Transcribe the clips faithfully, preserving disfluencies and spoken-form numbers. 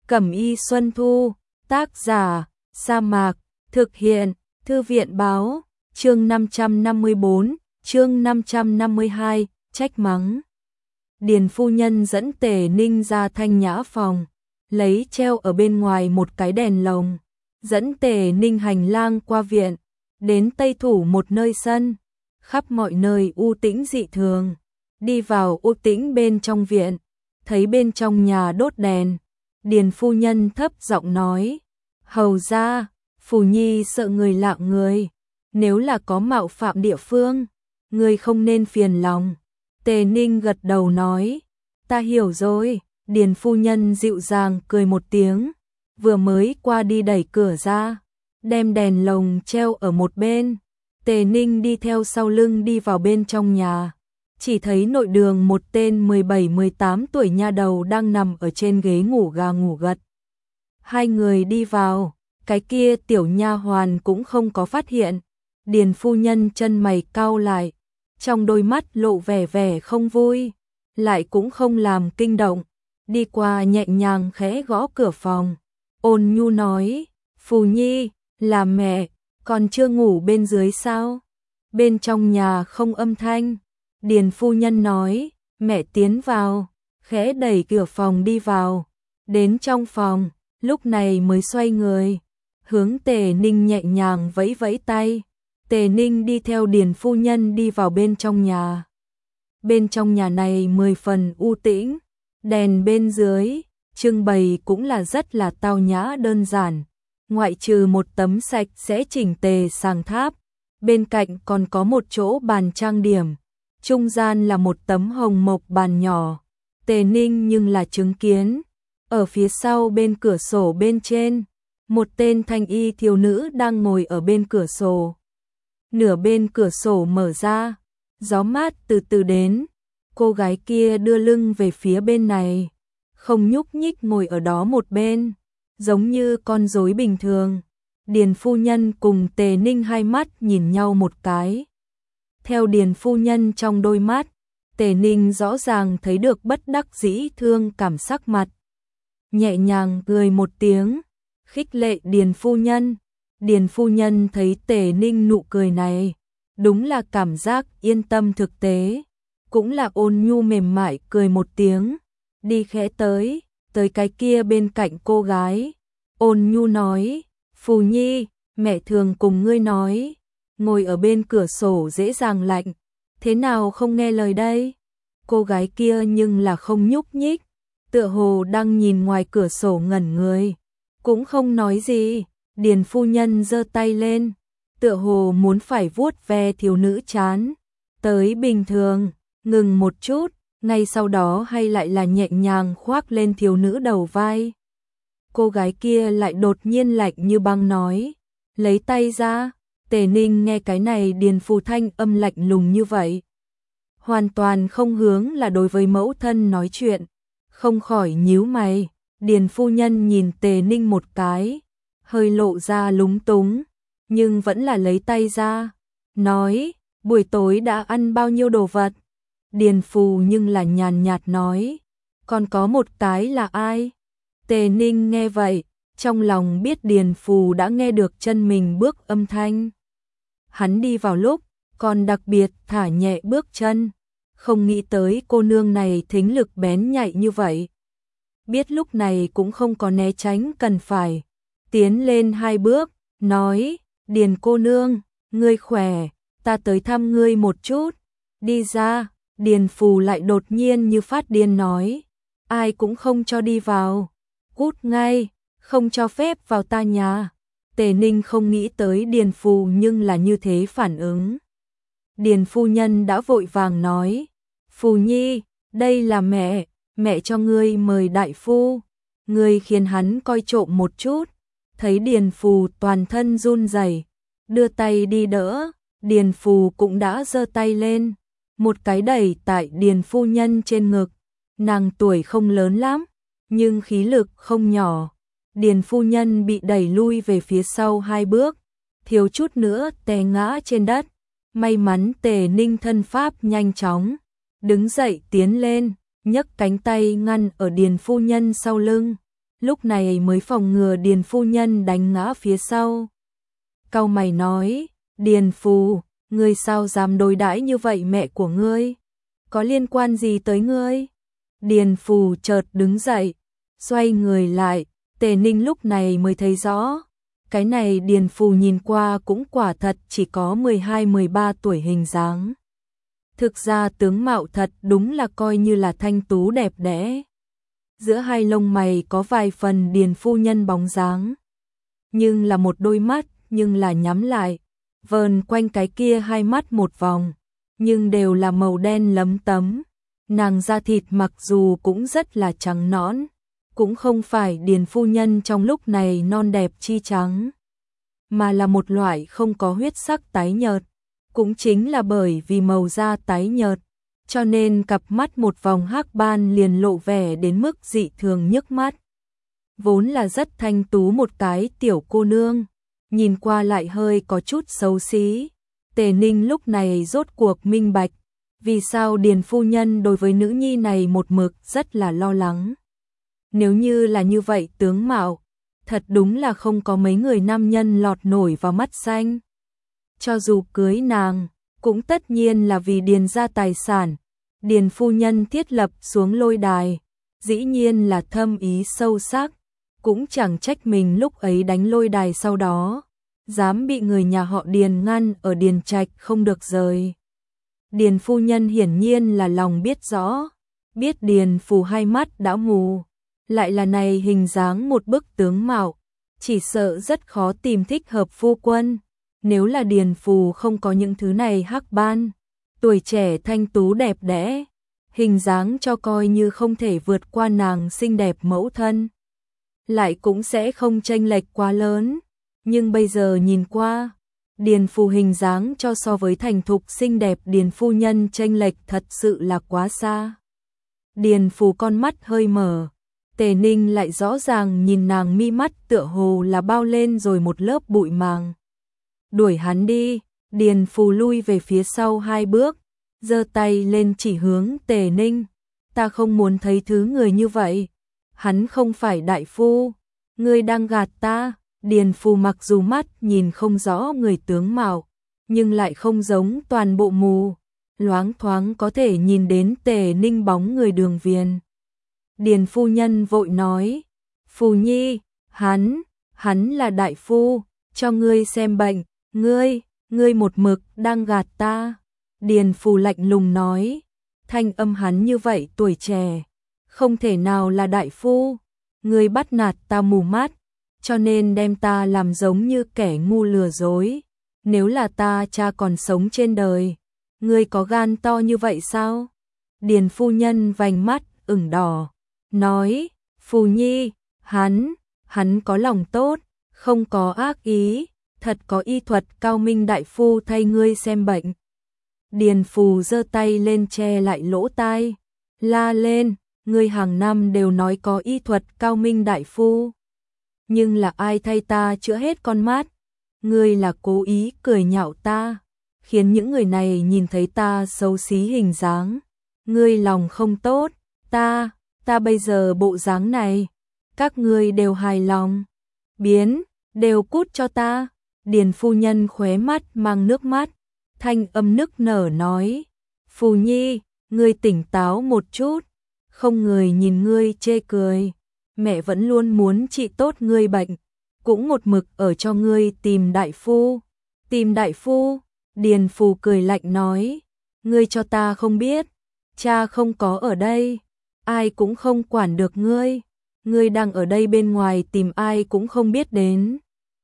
Cẩm y Xuân Thu, tác giả, Sa Mạc, thực hiện, Thư viện báo, chương năm trăm năm mươi bốn, chương năm trăm năm mươi hai, trách mắng. Điền phu nhân dẫn Tề Ninh ra thanh nhã phòng, lấy treo ở bên ngoài một cái đèn lồng, dẫn Tề Ninh hành lang qua viện, đến tây thủ một nơi sân, khắp mọi nơi u tĩnh dị thường, đi vào u tĩnh bên trong viện, thấy bên trong nhà đốt đèn, Điền phu nhân thấp giọng nói, hầu ra, Phù Nhi sợ người lạ người, nếu là có mạo phạm địa phương, người không nên phiền lòng. Tề Ninh gật đầu nói, ta hiểu rồi. Điền phu nhân dịu dàng cười một tiếng, vừa mới qua đi đẩy cửa ra, đem đèn lồng treo ở một bên. Tề Ninh đi theo sau lưng đi vào bên trong nhà, chỉ thấy nội đường một tên mười bảy mười tám tuổi nha đầu đang nằm ở trên ghế ngủ gà ngủ gật. Hai người đi vào, cái kia tiểu nha hoàn cũng không có phát hiện. Điền phu nhân chân mày cau lại, trong đôi mắt lộ vẻ vẻ không vui, lại cũng không làm kinh động, đi qua nhẹ nhàng khẽ gõ cửa phòng, ôn nhu nói, Phù Nhi, là mẹ, còn chưa ngủ bên dưới sao? Bên trong nhà không âm thanh. Điền phu nhân nói, mẹ tiến vào, khẽ đẩy cửa phòng đi vào, đến trong phòng, lúc này mới xoay người, hướng Tề Ninh nhẹ nhàng vẫy vẫy tay. Tề Ninh đi theo Điền phu nhân đi vào bên trong nhà. Bên trong nhà này mười phần u tĩnh, đèn bên dưới, trưng bày cũng là rất là tao nhã đơn giản, ngoại trừ một tấm sạch sẽ chỉnh tề sàng tháp, bên cạnh còn có một chỗ bàn trang điểm, trung gian là một tấm hồng mộc bàn nhỏ. Tề Ninh nhưng là chứng kiến, ở phía sau bên cửa sổ bên trên, một tên thanh y thiếu nữ đang ngồi ở bên cửa sổ. Nửa bên cửa sổ mở ra, gió mát từ từ đến, cô gái kia đưa lưng về phía bên này, không nhúc nhích ngồi ở đó một bên, giống như con rối bình thường. Điền phu nhân cùng Tề Ninh hai mắt nhìn nhau một cái. Theo Điền phu nhân trong đôi mắt, Tề Ninh rõ ràng thấy được bất đắc dĩ thương cảm sắc mặt. Nhẹ nhàng cười một tiếng, khích lệ Điền phu nhân. Điền phu nhân thấy Tề Ninh nụ cười này, đúng là cảm giác yên tâm thực tế, cũng là ôn nhu mềm mại cười một tiếng, đi khẽ tới, tới cái kia bên cạnh cô gái, ôn nhu nói, Phù Nhi, mẹ thường cùng ngươi nói, ngồi ở bên cửa sổ dễ dàng lạnh, thế nào không nghe lời đây? Cô gái kia nhưng là không nhúc nhích, tựa hồ đang nhìn ngoài cửa sổ ngẩn người, cũng không nói gì. Điền phu nhân giơ tay lên, tựa hồ muốn phải vuốt ve thiếu nữ chán, tới bình thường, ngừng một chút, ngay sau đó hay lại là nhẹ nhàng khoác lên thiếu nữ đầu vai. Cô gái kia lại đột nhiên lạnh như băng nói, lấy tay ra. Tề Ninh nghe cái này Điền phu thanh âm lạnh lùng như vậy, hoàn toàn không hướng là đối với mẫu thân nói chuyện, không khỏi nhíu mày. Điền phu nhân nhìn Tề Ninh một cái, hơi lộ ra lúng túng, nhưng vẫn là lấy tay ra, nói, buổi tối đã ăn bao nhiêu đồ vật? Điền Phù nhưng là nhàn nhạt nói, còn có một cái là ai? Tề Ninh nghe vậy, trong lòng biết Điền Phù đã nghe được chân mình bước âm thanh. Hắn đi vào lúc, còn đặc biệt thả nhẹ bước chân, không nghĩ tới cô nương này thính lực bén nhạy như vậy. Biết lúc này cũng không có né tránh cần phải. Tiến lên hai bước, nói, Điền cô nương, ngươi khỏe, ta tới thăm ngươi một chút, đi ra. Điền Phù lại đột nhiên như phát điên nói, ai cũng không cho đi vào, cút ngay, không cho phép vào ta nhà. Tề Ninh không nghĩ tới Điền Phù nhưng là như thế phản ứng. Điền phu nhân đã vội vàng nói, Phù Nhi, đây là mẹ, mẹ cho ngươi mời đại phu, ngươi khiến hắn coi trộm một chút. Thấy Điền Phù toàn thân run rẩy, đưa tay đi đỡ, Điền Phù cũng đã giơ tay lên, một cái đẩy tại Điền phu nhân trên ngực. Nàng tuổi không lớn lắm, nhưng khí lực không nhỏ. Điền phu nhân bị đẩy lui về phía sau hai bước, thiếu chút nữa té ngã trên đất. May mắn Tề Ninh thân pháp nhanh chóng, đứng dậy tiến lên, nhấc cánh tay ngăn ở Điền phu nhân sau lưng. lúc này mới phòng ngừa Điền phu nhân đánh ngã phía sau. Cau mày nói, Điền Phù, ngươi sao dám đối đãi như vậy mẹ của ngươi? Có liên quan gì tới ngươi? Điền Phù chợt đứng dậy, xoay người lại, Tề Ninh lúc này mới thấy rõ. Cái này Điền Phù nhìn qua cũng quả thật chỉ có mười hai mười ba tuổi hình dáng. Thực ra tướng mạo thật đúng là coi như là thanh tú đẹp đẽ. Giữa hai lông mày có vài phần Điền phu nhân bóng dáng. Nhưng là một đôi mắt, nhưng là nhắm lại. Vờn quanh cái kia hai mắt một vòng, nhưng đều là màu đen lấm tấm. Nàng da thịt mặc dù cũng rất là trắng nõn, cũng không phải Điền phu nhân trong lúc này non đẹp chi trắng, mà là một loại không có huyết sắc tái nhợt. Cũng chính là bởi vì màu da tái nhợt, cho nên cặp mắt một vòng hắc ban liền lộ vẻ đến mức dị thường nhức mắt. Vốn là rất thanh tú một cái tiểu cô nương, nhìn qua lại hơi có chút xấu xí. Tề Ninh lúc này rốt cuộc minh bạch, vì sao Điền phu nhân đối với nữ nhi này một mực rất là lo lắng. Nếu như là như vậy tướng mạo, thật đúng là không có mấy người nam nhân lọt nổi vào mắt xanh. Cho dù cưới nàng, cũng tất nhiên là vì Điền gia tài sản. Điền phu nhân thiết lập xuống lôi đài, dĩ nhiên là thâm ý sâu sắc, cũng chẳng trách mình lúc ấy đánh lôi đài sau đó, dám bị người nhà họ Điền ngăn ở Điền Trạch không được rời. Điền phu nhân hiển nhiên là lòng biết rõ, biết Điền Phù hai mắt đã mù, lại là này hình dáng một bức tướng mạo, chỉ sợ rất khó tìm thích hợp phu quân. Nếu là Điền Phù không có những thứ này hắc ban, tuổi trẻ thanh tú đẹp đẽ, hình dáng cho coi như không thể vượt qua nàng xinh đẹp mẫu thân, lại cũng sẽ không chênh lệch quá lớn. Nhưng bây giờ nhìn qua, Điền Phù hình dáng cho so với thành thục xinh đẹp Điền phu nhân chênh lệch thật sự là quá xa. Điền Phù con mắt hơi mở, Tề Ninh lại rõ ràng nhìn nàng mi mắt tựa hồ là bao lên rồi một lớp bụi màng. Đuổi hắn đi. Điền Phù lui về phía sau hai bước, giơ tay lên chỉ hướng Tề Ninh. Ta không muốn thấy thứ người như vậy. Hắn không phải đại phu. Ngươi đang gạt ta. Điền Phù mặc dù mắt nhìn không rõ người tướng mạo, nhưng lại không giống toàn bộ mù, loáng thoáng có thể nhìn đến Tề Ninh bóng người đường viền. Điền phu nhân vội nói, Phù Nhi, hắn, hắn là đại phu, cho ngươi xem bệnh, ngươi, ngươi một mực đang gạt ta. Điền Phù lạnh lùng nói, thanh âm hắn như vậy tuổi trẻ, không thể nào là đại phu, ngươi bắt nạt ta mù mắt, cho nên đem ta làm giống như kẻ ngu lừa dối. Nếu là ta cha còn sống trên đời, ngươi có gan to như vậy sao? Điền phu nhân vành mắt ửng đỏ, nói, Phù Nhi, hắn, hắn có lòng tốt, không có ác ý, thật có y thuật cao minh đại phu thay ngươi xem bệnh. Điền Phù giơ tay lên che lại lỗ tai, la lên, ngươi hàng năm đều nói có y thuật cao minh đại phu, nhưng là ai thay ta chữa hết con mắt? Ngươi là cố ý cười nhạo ta, khiến những người này nhìn thấy ta xấu xí hình dáng. Ngươi lòng không tốt, ta, ta bây giờ bộ dáng này, các ngươi đều hài lòng. Biến, đều cút cho ta. Điền phu nhân khóe mắt mang nước mắt, thanh âm nức nở nói, Phù Nhi, ngươi tỉnh táo một chút, không người nhìn ngươi chê cười. Mẹ vẫn luôn muốn trị tốt ngươi bệnh, cũng một mực ở cho ngươi tìm đại phu. Tìm đại phu? Điền Phù cười lạnh nói, ngươi cho ta không biết, cha không có ở đây, ai cũng không quản được ngươi, ngươi đang ở đây bên ngoài tìm ai cũng không biết đến.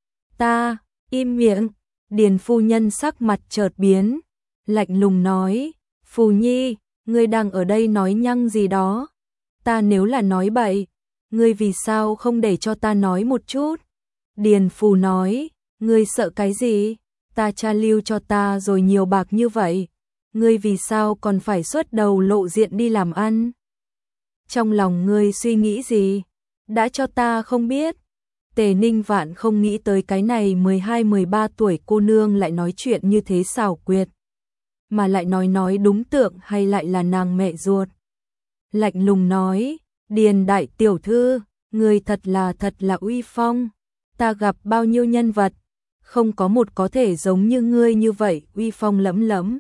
Ta, im miệng. Điền phu nhân sắc mặt chợt biến, lạnh lùng nói, Phù Nhi, ngươi đang ở đây nói nhăng gì đó, ta nếu là nói bậy, ngươi vì sao không để cho ta nói một chút? Điền Phù nói, ngươi sợ cái gì? Ta cha lưu cho ta rồi nhiều bạc như vậy, ngươi vì sao còn phải xuất đầu lộ diện đi làm ăn? Trong lòng ngươi suy nghĩ gì? Đã cho ta không biết. Tề Ninh vạn không nghĩ tới cái này mười hai mười ba tuổi cô nương lại nói chuyện như thế xảo quyệt, mà lại nói nói đúng tượng hay lại là nàng mẹ ruột. Lạnh lùng nói, Điền đại tiểu thư, ngươi thật là thật là uy phong, ta gặp bao nhiêu nhân vật, không có một có thể giống như ngươi như vậy, uy phong lẫm lẫm.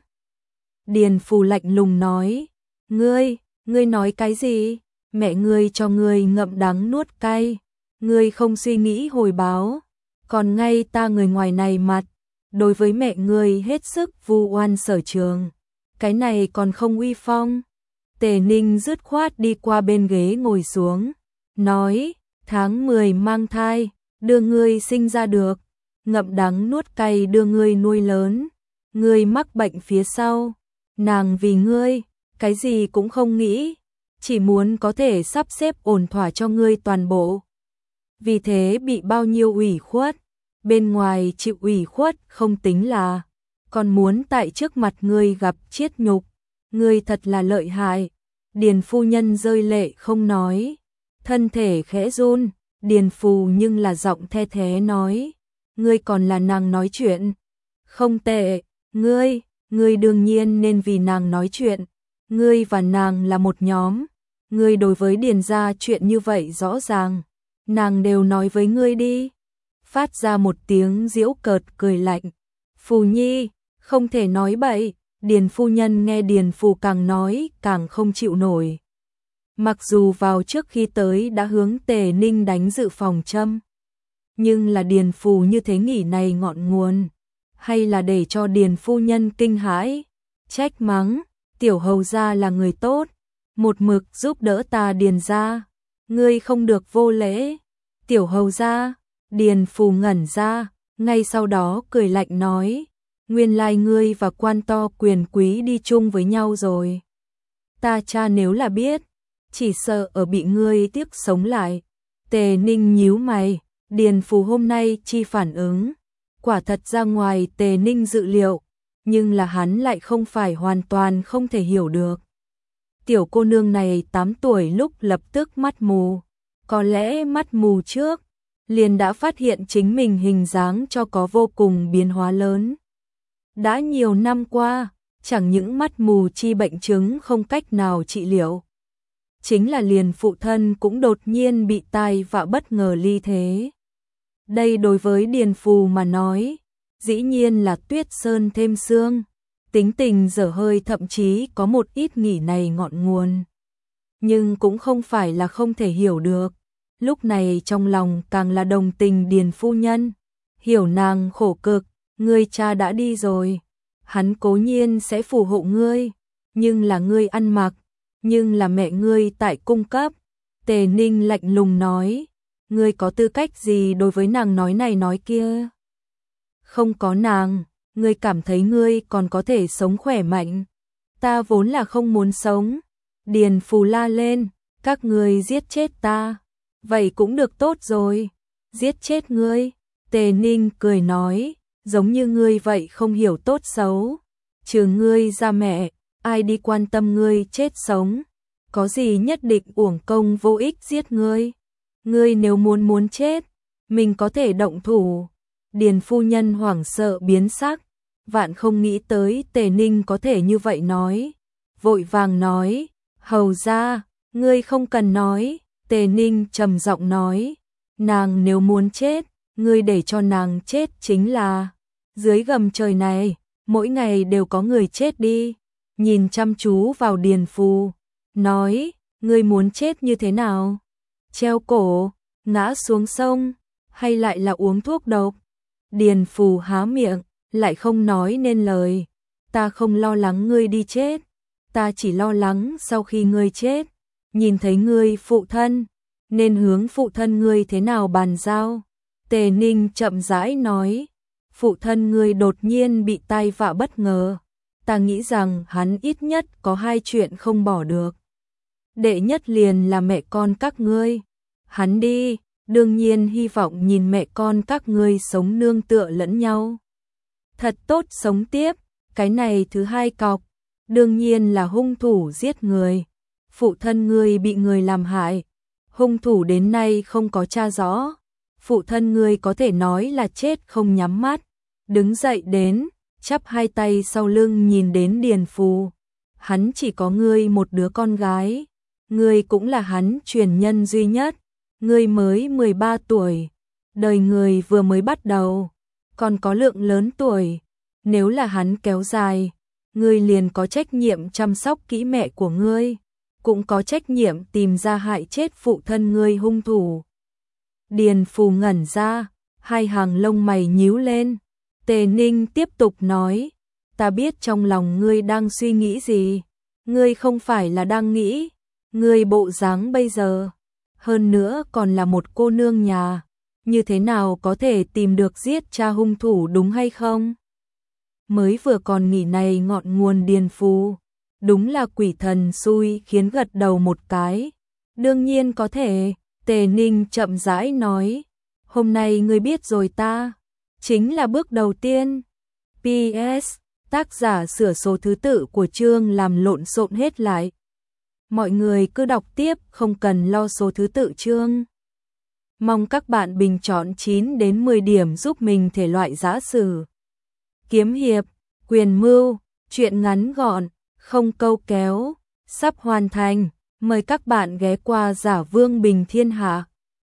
Điền Phù lạnh lùng nói, ngươi, ngươi nói cái gì? Mẹ ngươi cho ngươi ngậm đắng nuốt cay, ngươi không suy nghĩ hồi báo, còn ngay ta người ngoài này mặt, đối với mẹ ngươi hết sức vu oan sở trường, cái này còn không uy phong. Tề Ninh dứt khoát đi qua bên ghế ngồi xuống, nói, tháng mười mang thai, đưa ngươi sinh ra được, ngậm đắng nuốt cay đưa ngươi nuôi lớn, ngươi mắc bệnh phía sau, nàng vì ngươi, cái gì cũng không nghĩ, chỉ muốn có thể sắp xếp ổn thỏa cho ngươi toàn bộ. Vì thế bị bao nhiêu ủy khuất, bên ngoài chịu ủy khuất không tính là, còn muốn tại trước mặt ngươi gặp chiết nhục, ngươi thật là lợi hại. Điền phu nhân rơi lệ không nói, thân thể khẽ run, Điền Phù nhưng là giọng the thế nói, ngươi còn là nàng nói chuyện, không tệ, ngươi, ngươi đương nhiên nên vì nàng nói chuyện, ngươi và nàng là một nhóm, ngươi đối với Điền gia chuyện như vậy rõ ràng, nàng đều nói với ngươi đi. Phát ra một tiếng giễu cợt cười lạnh, Phù Nhi, không thể nói bậy. Điền phu nhân nghe Điền Phù càng nói càng không chịu nổi. Mặc dù vào trước khi tới đã hướng Tề Ninh đánh dự phòng châm, nhưng là Điền Phù như thế nghĩ này ngọn nguồn, hay là để cho Điền phu nhân kinh hãi, trách mắng, tiểu hầu gia là người tốt, một mực giúp đỡ ta Điền gia, ngươi không được vô lễ. Tiểu hầu gia, Điền Phù ngẩn ra, ngay sau đó cười lạnh nói, nguyên lai ngươi và quan to quyền quý đi chung với nhau rồi. Ta cha nếu là biết, chỉ sợ ở bị ngươi tiếp sống lại. Tề Ninh nhíu mày, Điền Phù hôm nay chi phản ứng, quả thật ra ngoài Tề Ninh dự liệu, nhưng là hắn lại không phải hoàn toàn không thể hiểu được. Tiểu cô nương này tám tuổi lúc lập tức mắt mù, có lẽ mắt mù trước, liền đã phát hiện chính mình hình dáng cho có vô cùng biến hóa lớn. Đã nhiều năm qua, chẳng những mắt mù chi bệnh chứng không cách nào trị liệu, chính là liền phụ thân cũng đột nhiên bị tai vạ bất ngờ ly thế. Đây đối với Điền Phù mà nói, dĩ nhiên là tuyết sơn thêm sương, tính tình dở hơi thậm chí có một ít nghỉ này ngọn nguồn. Nhưng cũng không phải là không thể hiểu được, lúc này trong lòng càng là đồng tình Điền phu nhân, hiểu nàng khổ cực, ngươi cha đã đi rồi. Hắn cố nhiên sẽ phù hộ ngươi, nhưng là ngươi ăn mặc, nhưng là mẹ ngươi tại cung cấp. Tề Ninh lạnh lùng nói, ngươi có tư cách gì đối với nàng nói này nói kia? Không có nàng, ngươi cảm thấy ngươi còn có thể sống khỏe mạnh. Ta vốn là không muốn sống. Điền Phù la lên, các ngươi giết chết ta. Vậy cũng được tốt rồi. Giết chết ngươi. Tề Ninh cười nói, giống như ngươi vậy không hiểu tốt xấu. Trừ ngươi ra mẹ, ai đi quan tâm ngươi chết sống. Có gì nhất định uổng công vô ích giết ngươi. Ngươi nếu muốn muốn chết, mình có thể động thủ. Điền phu nhân hoảng sợ biến sắc, vạn không nghĩ tới Tề Ninh có thể như vậy nói. Vội vàng nói, hầu ra, ngươi không cần nói. Tề Ninh trầm giọng nói, nàng nếu muốn chết, ngươi để cho nàng chết chính là. Dưới gầm trời này, mỗi ngày đều có người chết đi. Nhìn chăm chú vào Điền Phù, nói, ngươi muốn chết như thế nào? Treo cổ, ngã xuống sông, hay lại là uống thuốc độc? Điền Phù há miệng, lại không nói nên lời. Ta không lo lắng ngươi đi chết, ta chỉ lo lắng sau khi ngươi chết, nhìn thấy ngươi phụ thân, nên hướng phụ thân ngươi thế nào bàn giao. Tề Ninh chậm rãi nói, phụ thân ngươi đột nhiên bị tai vạ bất ngờ, ta nghĩ rằng hắn ít nhất có hai chuyện không bỏ được. Đệ nhất liền là mẹ con các ngươi. Hắn đi, đương nhiên hy vọng nhìn mẹ con các ngươi sống nương tựa lẫn nhau. Thật tốt sống tiếp, cái này thứ hai cọc, đương nhiên là hung thủ giết người. Phụ thân ngươi bị người làm hại, hung thủ đến nay không có tra rõ. Phụ thân ngươi có thể nói là chết không nhắm mắt, đứng dậy đến, chắp hai tay sau lưng nhìn đến Điền Phù. Hắn chỉ có ngươi một đứa con gái, ngươi cũng là hắn truyền nhân duy nhất, Ngươi mới mười ba tuổi, đời người vừa mới bắt đầu, còn có lượng lớn tuổi, nếu là hắn kéo dài, ngươi liền có trách nhiệm chăm sóc kỹ mẹ của ngươi, cũng có trách nhiệm tìm ra hại chết phụ thân ngươi hung thủ. Điền Phù ngẩn ra, hai hàng lông mày nhíu lên. Tề Ninh tiếp tục nói, ta biết trong lòng ngươi đang suy nghĩ gì, ngươi không phải là đang nghĩ, ngươi bộ dáng bây giờ, hơn nữa còn là một cô nương nhà, như thế nào có thể tìm được giết cha hung thủ đúng hay không? Mới vừa còn nghĩ này ngọn nguồn Điền Phù, đúng là quỷ thần xui khiến gật đầu một cái. Đương nhiên có thể, Tề Ninh chậm rãi nói, hôm nay ngươi biết rồi ta, chính là bước đầu tiên. pê ét, tác giả sửa số thứ tự của chương làm lộn xộn hết lại. Mọi người cứ đọc tiếp, không cần lo số thứ tự chương. Mong các bạn bình chọn chín đến mười điểm giúp mình thể loại giã sử, kiếm hiệp, quyền mưu, truyện ngắn gọn, không câu kéo, sắp hoàn thành. Mời các bạn ghé qua Giả Vương Bình Thiên Hạ.